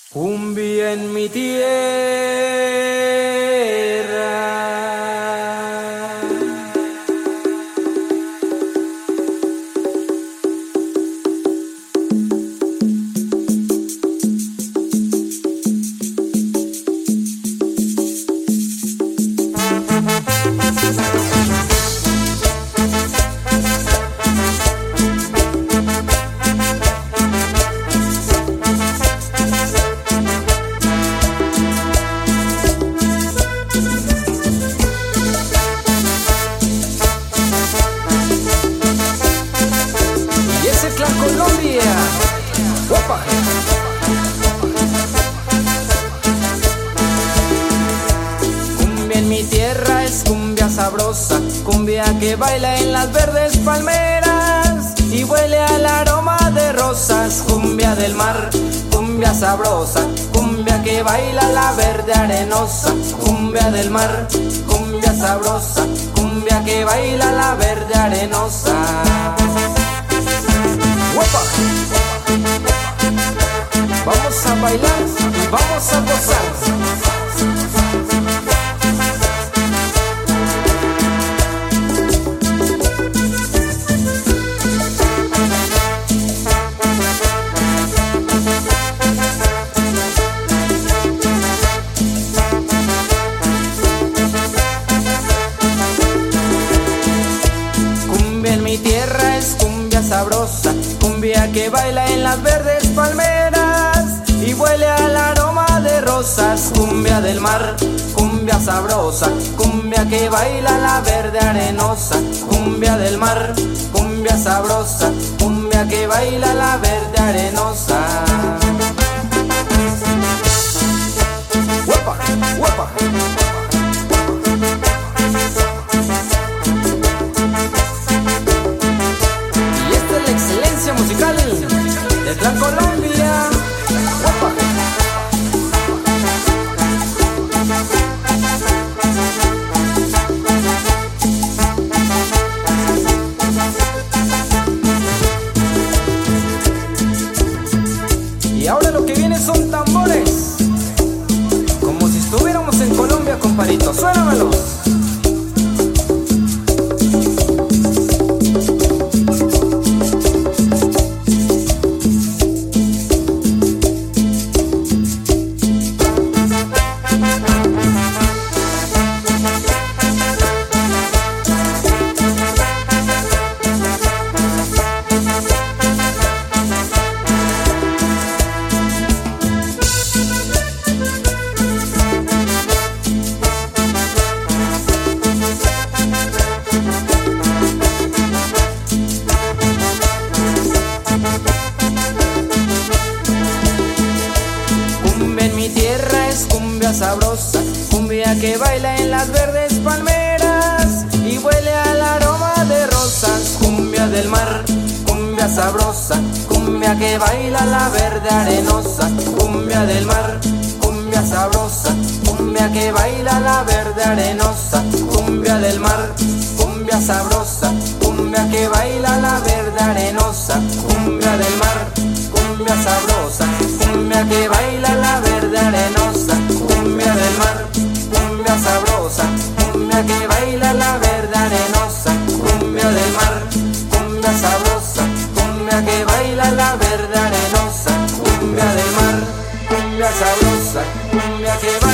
Cumbia en mi tierra. Colombia, guapa. Cumbia en mi tierra es cumbia sabrosa, cumbia que baila en las verdes palmeras y huele al aroma de rosas. Cumbia del mar, cumbia sabrosa, cumbia que baila la verde arenosa. Cumbia del mar, cumbia sabrosa, cumbia que baila la verde arenosa. Vamos a bailar y vamos a gozar. Cumbia en mi tierra es cumbia sabrosa, cumbia que baila en las verdes palmeras y huele al aroma de rosas. Cumbia del mar, cumbia sabrosa, cumbia que baila la verde arenosa. Cumbia del mar, cumbia sabrosa, cumbia que baila la verde arenosa. ¡Guapa! ¡Guapa! Y esta es la excelencia musical de Clan Colombia. ¡Guapa! Y ahora lo que viene son tambores, como si estuviéramos en Colombia, compadrito. Suénamelos. Cumbia en mi tierra es cumbia sabrosa, cumbia que baila en las verdes palmeras y huele al aroma de rosas. Cumbia del mar, cumbia sabrosa, cumbia que baila la verde arenosa. Cumbia del mar, cumbia sabrosa, cumbia que baila la verde arenosa. Cumbia del mar, cumbia sabrosa, cumbia que baila la verde arenosa. Cumbia del mar, cumbia sabrosa, cumbia que baila la verde arenosa. Cumbia del mar, cumbia sabrosa, cumbia que baila la verde arenosa. Cumbia del mar, cumbia sabrosa, cumbia que baila la verde arenosa. Cumbia del mar, cumbia sabrosa, cumbia que baila